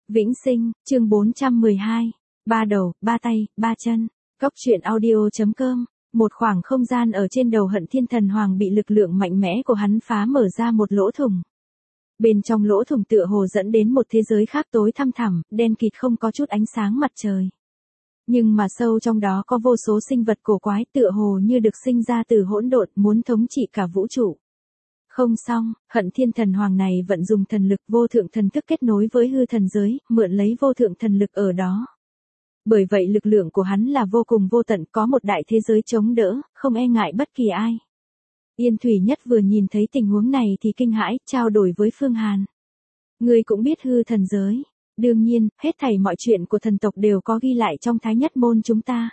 Vĩnh Sinh, chương 412. Ba đầu, ba tay, ba chân. Cốc truyện audio.com. Một khoảng không gian ở trên đầu Hận Thiên Thần Hoàng bị lực lượng mạnh mẽ của hắn phá mở ra một lỗ thủng. Bên trong lỗ thủng tựa hồ dẫn đến một thế giới khác tối thăm thẳm, đen kịt không có chút ánh sáng mặt trời. Nhưng mà sâu trong đó có vô số sinh vật cổ quái tựa hồ như được sinh ra từ hỗn độn muốn thống trị cả vũ trụ. Không xong, Hận Thiên Thần Hoàng này vận dùng thần lực vô thượng thần thức kết nối với hư thần giới, mượn lấy vô thượng thần lực ở đó. Bởi vậy lực lượng của hắn là vô cùng vô tận, có một đại thế giới chống đỡ, không e ngại bất kỳ ai. Yên Thủy Nhất vừa nhìn thấy tình huống này thì kinh hãi, trao đổi với Phương Hàn. Ngươi cũng biết hư thần giới. Đương nhiên, hết thảy mọi chuyện của thần tộc đều có ghi lại trong Thái Nhất Môn chúng ta.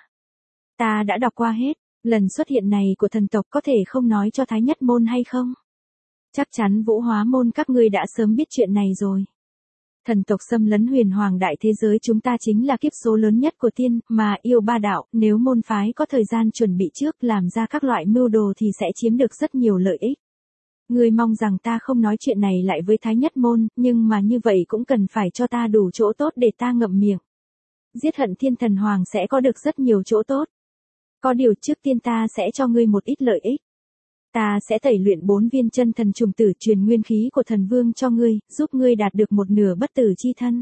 Ta đã đọc qua hết, lần xuất hiện này của thần tộc có thể không nói cho Thái Nhất Môn hay không? Chắc chắn Vũ Hóa Môn các ngươi đã sớm biết chuyện này rồi. Thần tộc xâm lấn huyền hoàng đại thế giới chúng ta chính là kiếp số lớn nhất của tiên, mà yêu ba đạo, nếu môn phái có thời gian chuẩn bị trước làm ra các loại mưu đồ thì sẽ chiếm được rất nhiều lợi ích. Ngươi mong rằng ta không nói chuyện này lại với Thái Nhất Môn, nhưng mà như vậy cũng cần phải cho ta đủ chỗ tốt để ta ngậm miệng. Giết Hận Thiên Thần Hoàng sẽ có được rất nhiều chỗ tốt. Có điều trước tiên ta sẽ cho ngươi một ít lợi ích. Ta sẽ tẩy luyện 4 viên chân thần trùng tử truyền nguyên khí của thần vương cho ngươi, giúp ngươi đạt được một nửa bất tử chi thân.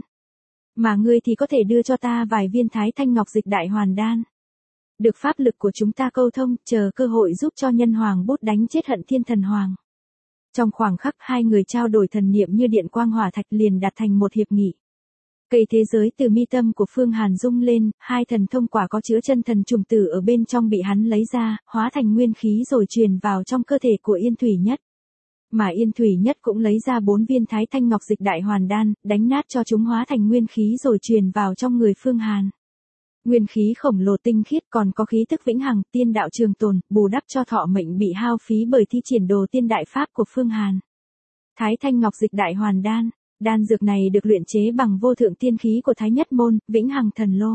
Mà ngươi thì có thể đưa cho ta vài viên Thái Thanh Ngọc Dịch Đại Hoàn Đan. Được pháp lực của chúng ta câu thông, chờ cơ hội giúp cho Nhân Hoàng bút đánh chết Hận Thiên Thần Hoàng. Trong khoảng khắc hai người trao đổi thần niệm như điện quang hỏa thạch liền đạt thành một hiệp nghị. Cây thế giới từ mi tâm của Phương Hàn rung lên, hai thần thông quả có chứa chân thần trùng tử ở bên trong bị hắn lấy ra, hóa thành nguyên khí rồi truyền vào trong cơ thể của Yên Thủy Nhất. Mà Yên Thủy Nhất cũng lấy ra 4 viên Thái Thanh Ngọc Dịch Đại Hoàn Đan, đánh nát cho chúng hóa thành nguyên khí rồi truyền vào trong người Phương Hàn. Nguyên khí khổng lồ tinh khiết còn có khí tức vĩnh hằng, tiên đạo trường tồn, bù đắp cho thọ mệnh bị hao phí bởi thi triển đồ tiên đại pháp của Phương Hàn. Thái Thanh Ngọc Dịch Đại Hoàn Đan. Đan dược này được luyện chế bằng vô thượng tiên khí của Thái Nhất Môn, Vĩnh Hằng Thần Lô.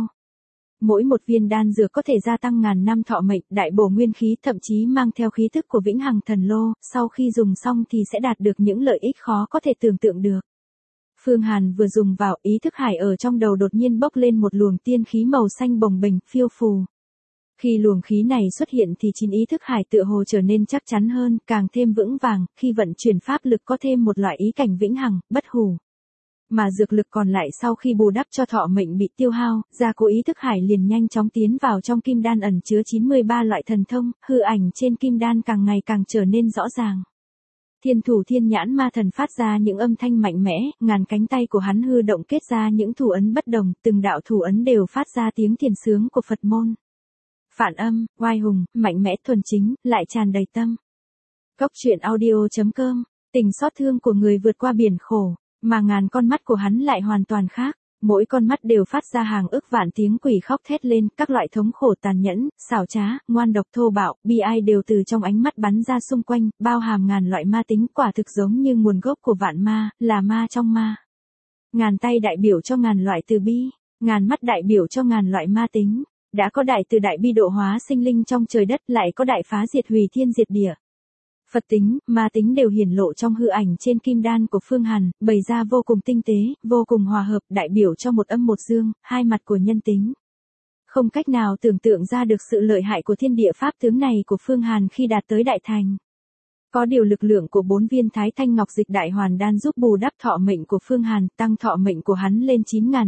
Mỗi một viên đan dược có thể gia tăng ngàn năm thọ mệnh, đại bổ nguyên khí, thậm chí mang theo khí tức của Vĩnh Hằng Thần Lô, sau khi dùng xong thì sẽ đạt được những lợi ích khó có thể tưởng tượng được. Phương Hàn vừa dùng vào, ý thức hải ở trong đầu đột nhiên bốc lên một luồng tiên khí màu xanh bồng bềnh, phiêu phù. Khi luồng khí này xuất hiện thì chín ý thức hải tựa hồ trở nên chắc chắn hơn, càng thêm vững vàng, khi vận chuyển pháp lực có thêm một loại ý cảnh vĩnh hằng, bất hủ. Mà dược lực còn lại sau khi bù đắp cho thọ mệnh bị tiêu hao, gia cố ý thức hải liền nhanh chóng tiến vào trong kim đan ẩn chứa 93 loại thần thông, hư ảnh trên kim đan càng ngày càng trở nên rõ ràng. Thiên thủ thiên nhãn ma thần phát ra những âm thanh mạnh mẽ, ngàn cánh tay của hắn hư động kết ra những thủ ấn bất đồng, từng đạo thủ ấn đều phát ra tiếng thiền sướng của Phật môn. Phản âm, oai hùng, mạnh mẽ thuần chính, lại tràn đầy tâm. Cốc truyện audio.com. Tình xót thương của người vượt qua biển khổ, mà ngàn con mắt của hắn lại hoàn toàn khác. Mỗi con mắt đều phát ra hàng ức vạn tiếng quỷ khóc thét lên, các loại thống khổ tàn nhẫn, xảo trá, ngoan độc thô bạo, bi ai đều từ trong ánh mắt bắn ra xung quanh, bao hàm ngàn loại ma tính, quả thực giống như nguồn gốc của vạn ma, là ma trong ma. Ngàn tay đại biểu cho ngàn loại từ bi, ngàn mắt đại biểu cho ngàn loại ma tính. Đã có đại từ đại bi độ hóa sinh linh trong trời đất, lại có đại phá diệt hủy thiên diệt địa. Phật tính, ma tính đều hiển lộ trong hư ảnh trên kim đan của Phương Hàn, bày ra vô cùng tinh tế, vô cùng hòa hợp, đại biểu cho một âm một dương, hai mặt của nhân tính. Không cách nào tưởng tượng ra được sự lợi hại của thiên địa pháp tướng này của Phương Hàn khi đạt tới đại thành. Có điều lực lượng của 4 viên Thái Thanh Ngọc Dịch Đại Hoàn Đan giúp bù đắp thọ mệnh của Phương Hàn, tăng thọ mệnh của hắn lên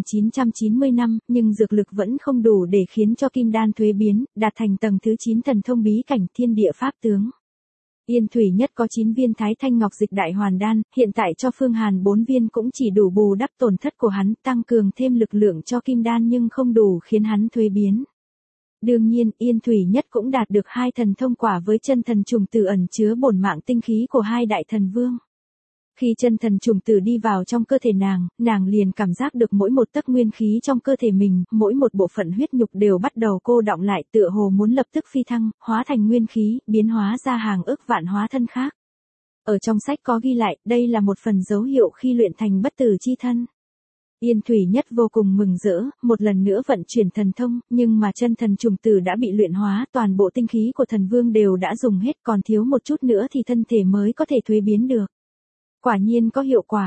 9.990 năm, nhưng dược lực vẫn không đủ để khiến cho kim đan thuế biến, đạt thành tầng thứ 9 thần thông bí cảnh thiên địa pháp tướng. Yên Thủy Nhất có 9 viên Thái Thanh Ngọc Dịch Đại Hoàn Đan, hiện tại cho Phương Hàn 4 viên cũng chỉ đủ bù đắp tổn thất của hắn, tăng cường thêm lực lượng cho kim đan nhưng không đủ khiến hắn thuế biến. Đương nhiên, Yên Thủy Nhất cũng đạt được 2 thần thông quả với chân thần trùng tử ẩn chứa bổn mạng tinh khí của 2 đại thần vương. Khi chân thần trùng tử đi vào trong cơ thể nàng liền cảm giác được mỗi một tấc nguyên khí trong cơ thể mình, mỗi một bộ phận huyết nhục đều bắt đầu cô đọng lại, tựa hồ muốn lập tức phi thăng, hóa thành nguyên khí, biến hóa ra hàng ức vạn hóa thân khác. Ở trong sách có ghi lại, đây là một phần dấu hiệu khi luyện thành bất tử chi thân. Yên Thủy Nhất vô cùng mừng rỡ, một lần nữa vận chuyển thần thông, nhưng mà chân thần trùng tử đã bị luyện hóa, toàn bộ tinh khí của thần vương đều đã dùng hết, còn thiếu một chút nữa thì thân thể mới có thể thuế biến được. Quả nhiên có hiệu quả.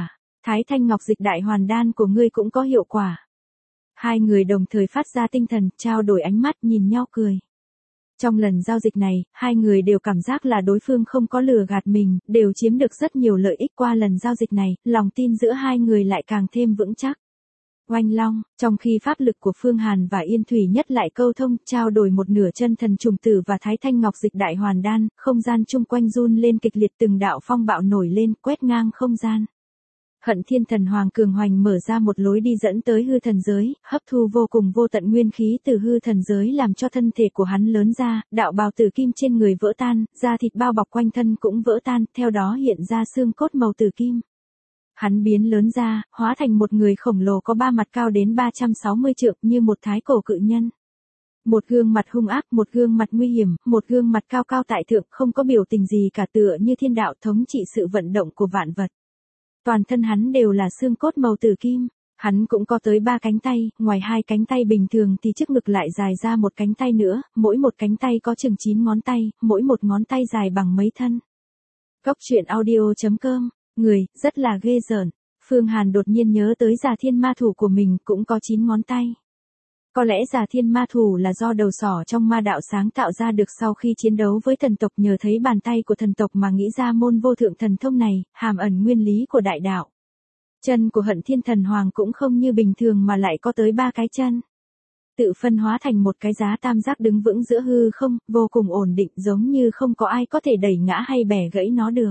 Thái Thanh Ngọc Dịch Đại Hoàn Đan của ngươi cũng có hiệu quả. Hai người đồng thời phát ra tinh thần, trao đổi ánh mắt nhìn nhau cười. Trong lần giao dịch này, hai người đều cảm giác là đối phương không có lừa gạt mình, đều chiếm được rất nhiều lợi ích qua lần giao dịch này, lòng tin giữa hai người lại càng thêm vững chắc. Oanh long, trong khi pháp lực của Phương Hàn và Yên Thủy Nhất lại câu thông, trao đổi một nửa chân thần trùng tử và Thái Thanh Ngọc Dịch Đại Hoàn Đan, không gian chung quanh run lên kịch liệt, từng đạo phong bạo nổi lên, quét ngang không gian. Hận Thiên Thần Hoàng cường hoành mở ra một lối đi dẫn tới hư thần giới, hấp thu vô cùng vô tận nguyên khí từ hư thần giới làm cho thân thể của hắn lớn ra, đạo bào tử kim trên người vỡ tan, da thịt bao bọc quanh thân cũng vỡ tan, theo đó hiện ra xương cốt màu tử kim. Hắn biến lớn ra, hóa thành một người khổng lồ có ba mặt cao đến 360 trượng như một thái cổ cự nhân. Một gương mặt hung ác, một gương mặt nguy hiểm, một gương mặt cao cao tại thượng, không có biểu tình gì cả, tựa như thiên đạo thống trị sự vận động của vạn vật. Toàn thân hắn đều là xương cốt màu tử kim. Hắn cũng có tới 3 cánh tay, ngoài 2 cánh tay bình thường thì trước ngực lại dài ra một cánh tay nữa, mỗi một cánh tay có chừng 9 ngón tay, mỗi một ngón tay dài bằng mấy thân. Cốc truyện audio.com, người, rất là ghê rợn. Phương Hàn đột nhiên nhớ tới Già Thiên Ma Thủ của mình cũng có 9 ngón tay. Có lẽ Già Thiên Ma Thủ là do đầu sỏ trong ma đạo sáng tạo ra được sau khi chiến đấu với thần tộc, nhờ thấy bàn tay của thần tộc mà nghĩ ra môn vô thượng thần thông này, hàm ẩn nguyên lý của đại đạo. Chân của Hận Thiên Thần Hoàng cũng không như bình thường mà lại có tới 3 cái chân. Tự phân hóa thành một cái giá tam giác đứng vững giữa hư không, vô cùng ổn định, giống như không có ai có thể đẩy ngã hay bẻ gãy nó được.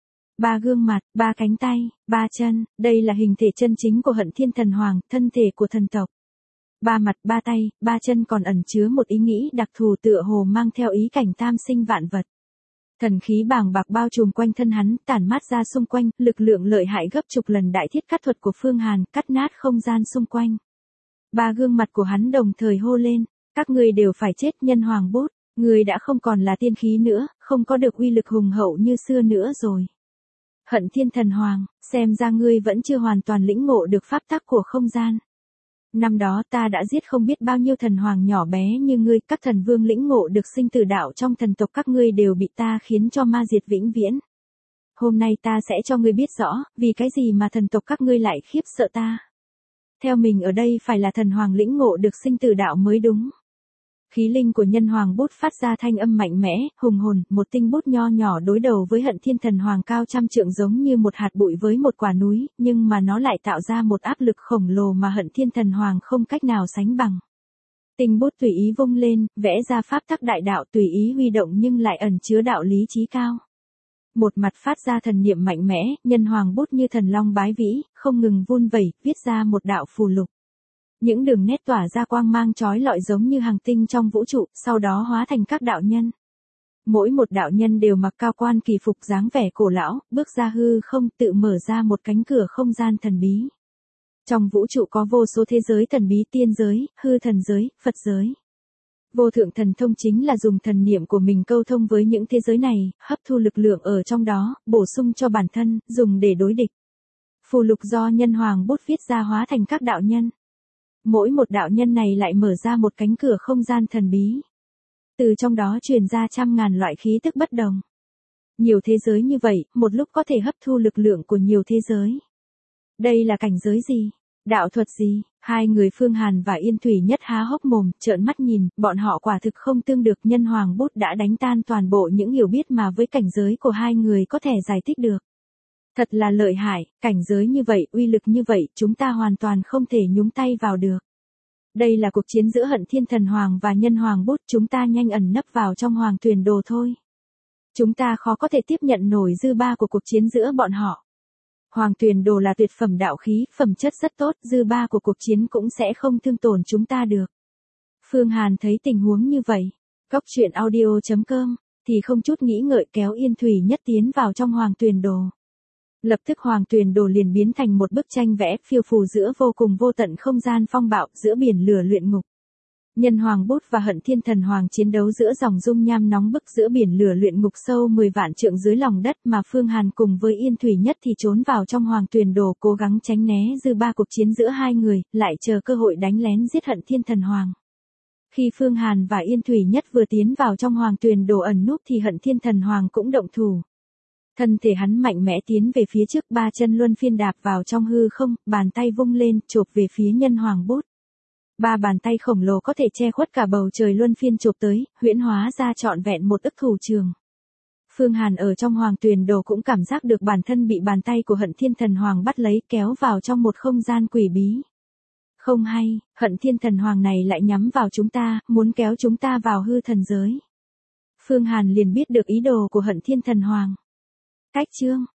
3 gương mặt, 3 cánh tay, 3 chân, đây là hình thể chân chính của Hận Thiên Thần Hoàng, thân thể của thần tộc. 3 mặt, 3 tay, 3 chân còn ẩn chứa một ý nghĩ đặc thù, tựa hồ mang theo ý cảnh tam sinh vạn vật. Thần khí bàng bạc bao trùm quanh thân hắn, tản mát ra xung quanh, lực lượng lợi hại gấp chục lần đại thiết cắt thuật của Phương Hàn, cắt nát không gian xung quanh. 3 gương mặt của hắn đồng thời hô lên, các ngươi đều phải chết. Nhân Hoàng Bút, ngươi đã không còn là tiên khí nữa, không có được uy lực hùng hậu như xưa nữa rồi. Hận Thiên Thần Hoàng, xem ra ngươi vẫn chưa hoàn toàn lĩnh ngộ được pháp tắc của không gian. Năm đó ta đã giết không biết bao nhiêu thần hoàng nhỏ bé như ngươi, các thần vương lĩnh ngộ được sinh tử đạo trong thần tộc các ngươi đều bị ta khiến cho ma diệt vĩnh viễn. Hôm nay ta sẽ cho ngươi biết rõ, vì cái gì mà thần tộc các ngươi lại khiếp sợ ta. Theo mình ở đây phải là thần hoàng lĩnh ngộ được sinh tử đạo mới đúng. Khí linh của Nhân Hoàng Bút phát ra thanh âm mạnh mẽ, hùng hồn, một tinh bút nho nhỏ đối đầu với Hận Thiên Thần Hoàng cao trăm trượng giống như một hạt bụi với một quả núi, nhưng mà nó lại tạo ra một áp lực khổng lồ mà Hận Thiên Thần Hoàng không cách nào sánh bằng. Tinh bút tùy ý vung lên, vẽ ra pháp tắc đại đạo, tùy ý huy động nhưng lại ẩn chứa đạo lý chí cao. Một mặt phát ra thần niệm mạnh mẽ, Nhân Hoàng Bút như thần long bái vĩ, không ngừng vun vẩy, viết ra một đạo phù lục. Những đường nét tỏa ra quang mang chói lọi giống như hàng tinh trong vũ trụ, sau đó hóa thành các đạo nhân. Mỗi một đạo nhân đều mặc cao quan kỳ phục dáng vẻ cổ lão, bước ra hư không, tự mở ra một cánh cửa không gian thần bí. Trong vũ trụ có vô số thế giới thần bí, tiên giới, hư thần giới, Phật giới. Vô thượng thần thông chính là dùng thần niệm của mình câu thông với những thế giới này, hấp thu lực lượng ở trong đó, bổ sung cho bản thân, dùng để đối địch. Phù lục do Nhân Hoàng Bút viết ra hóa thành các đạo nhân. Mỗi một đạo nhân này lại mở ra một cánh cửa không gian thần bí. Từ trong đó truyền ra trăm ngàn loại khí tức bất đồng. Nhiều thế giới như vậy, một lúc có thể hấp thu lực lượng của nhiều thế giới. Đây là cảnh giới gì? Đạo thuật gì? Hai người Phương Hàn và Yên Thủy Nhất há hốc mồm, trợn mắt nhìn, bọn họ quả thực không tương được. Nhân Hoàng Bút đã đánh tan toàn bộ những hiểu biết mà với cảnh giới của hai người có thể giải thích được. Thật là lợi hại, cảnh giới như vậy, uy lực như vậy, chúng ta hoàn toàn không thể nhúng tay vào được. Đây là cuộc chiến giữa Hận Thiên Thần Hoàng và Nhân Hoàng Bút, chúng ta nhanh ẩn nấp vào trong Hoàng Tuyền Đồ thôi. Chúng ta khó có thể tiếp nhận nổi dư ba của cuộc chiến giữa bọn họ. Hoàng Tuyền Đồ là tuyệt phẩm đạo khí, phẩm chất rất tốt, dư ba của cuộc chiến cũng sẽ không thương tổn chúng ta được. Phương Hàn thấy tình huống như vậy, cốc truyện audio.com, thì không chút nghĩ ngợi kéo Yên Thủy Nhất tiến vào trong Hoàng Tuyền Đồ. Lập tức Hoàng Tuyền Đồ liền biến thành một bức tranh vẽ phiêu phù giữa vô cùng vô tận không gian phong bạo, giữa biển lửa luyện ngục. Nhân Hoàng Bút và Hận Thiên Thần Hoàng chiến đấu giữa dòng dung nham nóng bức giữa biển lửa luyện ngục sâu 10 vạn trượng dưới lòng đất, mà Phương Hàn cùng với Yên Thủy Nhất thì trốn vào trong Hoàng Tuyền Đồ cố gắng tránh né dư ba cuộc chiến giữa hai người, lại chờ cơ hội đánh lén giết Hận Thiên Thần Hoàng. Khi Phương Hàn và Yên Thủy Nhất vừa tiến vào trong Hoàng Tuyền Đồ ẩn núp thì Hận Thiên Thần Hoàng cũng động thủ. Thân thể hắn mạnh mẽ tiến về phía trước, ba chân luân phiên đạp vào trong hư không, bàn tay vung lên, chộp về phía nhân hoàng bút. Ba bàn tay khổng lồ có thể che khuất cả bầu trời luân phiên chộp tới, huyễn hóa ra trọn vẹn một ức thủ trường. Phương Hàn ở trong hoàng tuyền đồ cũng cảm giác được bản thân bị bàn tay của Hận Thiên Thần Hoàng bắt lấy, kéo vào trong một không gian quỷ bí. Không hay, Hận Thiên Thần Hoàng này lại nhắm vào chúng ta, muốn kéo chúng ta vào hư thần giới. Phương Hàn liền biết được ý đồ của Hận Thiên Thần Hoàng. Cách chương